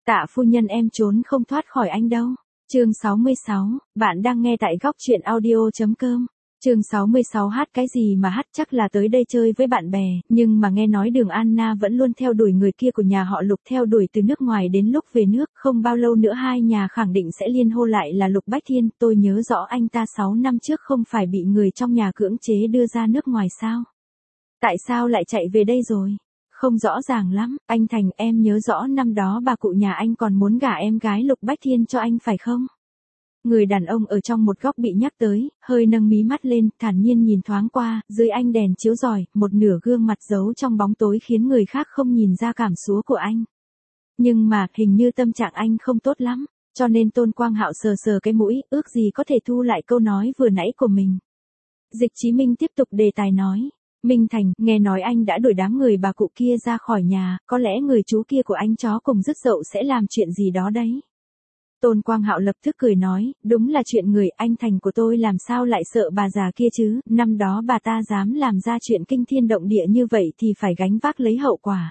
Tạ phu nhân em trốn không thoát khỏi anh đâu. Chương 66, bạn đang nghe tại góc truyện audio.com. Chương 66 hát cái gì mà hát, chắc là tới đây chơi với bạn bè, nhưng mà nghe nói Đường Anna vẫn luôn theo đuổi người kia của nhà họ Lục, theo đuổi từ nước ngoài đến lúc về nước, không bao lâu nữa hai nhà khẳng định sẽ liên hôn lại là Lục Bách Thiên, tôi nhớ rõ anh ta 6 năm trước không phải bị người trong nhà cưỡng chế đưa ra nước ngoài sao? Tại sao lại chạy về đây rồi? Không rõ ràng lắm, anh Thành, em nhớ rõ năm đó bà cụ nhà anh còn muốn gả em gái Lục Bách Thiên cho anh phải không? Người đàn ông ở trong một góc bị nhắc tới, hơi nâng mí mắt lên, thản nhiên nhìn thoáng qua, dưới ánh đèn chiếu rọi, một nửa gương mặt giấu trong bóng tối khiến người khác không nhìn ra cảm xúc của anh. Nhưng mà, hình như tâm trạng anh không tốt lắm, cho nên Tôn Quang Hạo sờ sờ cái mũi, ước gì có thể thu lại câu nói vừa nãy của mình. Dịch Chí Minh tiếp tục đề tài nói. Minh Thành, nghe nói anh đã đuổi đám người bà cụ kia ra khỏi nhà, có lẽ người chú kia của anh chó cùng rứt dậu sẽ làm chuyện gì đó đấy. Tôn Quang Hạo lập tức cười nói, đúng là chuyện người, anh Thành của tôi làm sao lại sợ bà già kia chứ, năm đó bà ta dám làm ra chuyện kinh thiên động địa như vậy thì phải gánh vác lấy hậu quả.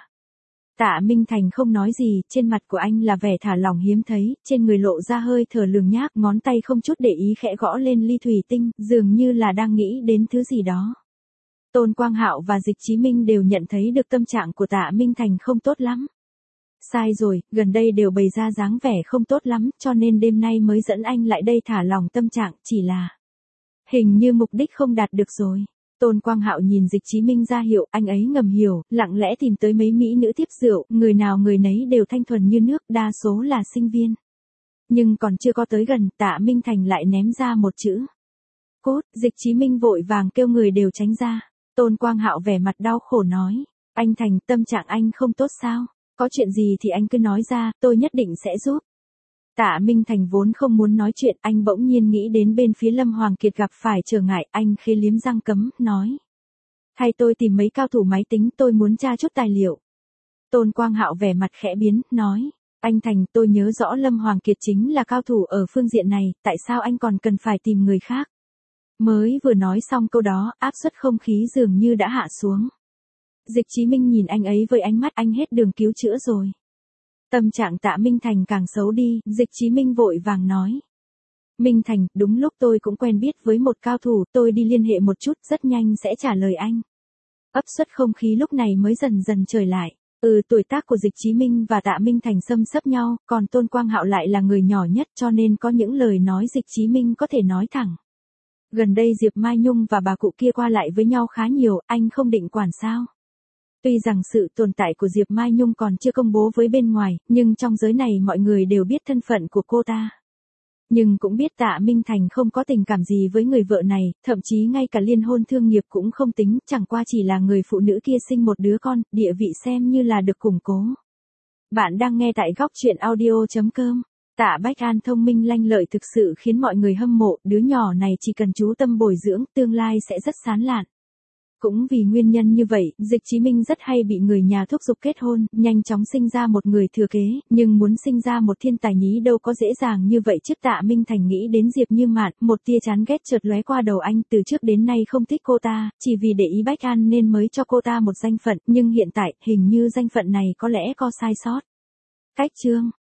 Tạ Minh Thành không nói gì, trên mặt của anh là vẻ thả lỏng hiếm thấy, trên người lộ ra hơi thở lường nhác, ngón tay không chút để ý khẽ gõ lên ly thủy tinh, dường như là đang nghĩ đến thứ gì đó. Tôn Quang Hạo và Dịch Chí Minh đều nhận thấy được tâm trạng của Tạ Minh Thành không tốt lắm. Sai rồi, gần đây đều bày ra dáng vẻ không tốt lắm, cho nên đêm nay mới dẫn anh lại đây thả lỏng tâm trạng, chỉ là hình như mục đích không đạt được rồi. Tôn Quang Hạo nhìn Dịch Chí Minh ra hiệu, anh ấy ngầm hiểu, lặng lẽ tìm tới mấy mỹ nữ tiếp rượu, người nào người nấy đều thanh thuần như nước, đa số là sinh viên. Nhưng còn chưa có tới gần, Tạ Minh Thành lại ném ra một chữ. Cốt, Dịch Chí Minh vội vàng kêu người đều tránh ra. Tôn Quang Hạo vẻ mặt đau khổ nói, anh Thành, tâm trạng anh không tốt sao? Có chuyện gì thì anh cứ nói ra, tôi nhất định sẽ giúp. Tạ Minh Thành vốn không muốn nói chuyện, anh bỗng nhiên nghĩ đến bên phía Lâm Hoàng Kiệt gặp phải trở ngại, anh khẽ liếm răng cấm, nói. Hay tôi tìm mấy cao thủ máy tính, tôi muốn tra chút tài liệu. Tôn Quang Hạo vẻ mặt khẽ biến, nói. Anh Thành, tôi nhớ rõ Lâm Hoàng Kiệt chính là cao thủ ở phương diện này, tại sao anh còn cần phải tìm người khác? Mới vừa nói xong câu đó, áp suất không khí dường như đã hạ xuống. Dịch Chí Minh nhìn anh ấy với ánh mắt anh hết đường cứu chữa rồi. Tâm trạng Tạ Minh Thành càng xấu đi, Dịch Chí Minh vội vàng nói. Minh Thành, đúng lúc tôi cũng quen biết với một cao thủ, tôi đi liên hệ một chút, rất nhanh sẽ trả lời anh. Áp suất không khí lúc này mới dần dần trở lại. Tuổi tác của Dịch Chí Minh và Tạ Minh Thành xâm xấp nhau, còn Tôn Quang Hạo lại là người nhỏ nhất cho nên có những lời nói Dịch Chí Minh có thể nói thẳng. Gần đây Diệp Mai Nhung và bà cụ kia qua lại với nhau khá nhiều, anh không định quản sao? Tuy rằng sự tồn tại của Diệp Mai Nhung còn chưa công bố với bên ngoài, nhưng trong giới này mọi người đều biết thân phận của cô ta. Nhưng cũng biết Tạ Minh Thành không có tình cảm gì với người vợ này, thậm chí ngay cả liên hôn thương nghiệp cũng không tính, chẳng qua chỉ là người phụ nữ kia sinh một đứa con, địa vị xem như là được củng cố. Bạn đang nghe tại góc truyện audio.com. Tạ Bách An thông minh lanh lợi thực sự khiến mọi người hâm mộ, đứa nhỏ này chỉ cần chú tâm bồi dưỡng, tương lai sẽ rất sáng lạn. Cũng vì nguyên nhân như vậy, Dịch Chí Minh rất hay bị người nhà thúc giục kết hôn, nhanh chóng sinh ra một người thừa kế, nhưng muốn sinh ra một thiên tài nhí đâu có dễ dàng như vậy. Trước Tạ Minh Thành nghĩ đến Diệp Như Mạn, một tia chán ghét chợt lóe qua đầu anh, từ trước đến nay không thích cô ta, chỉ vì để ý Bách An nên mới cho cô ta một danh phận, nhưng hiện tại, hình như danh phận này có lẽ có sai sót. Cách chương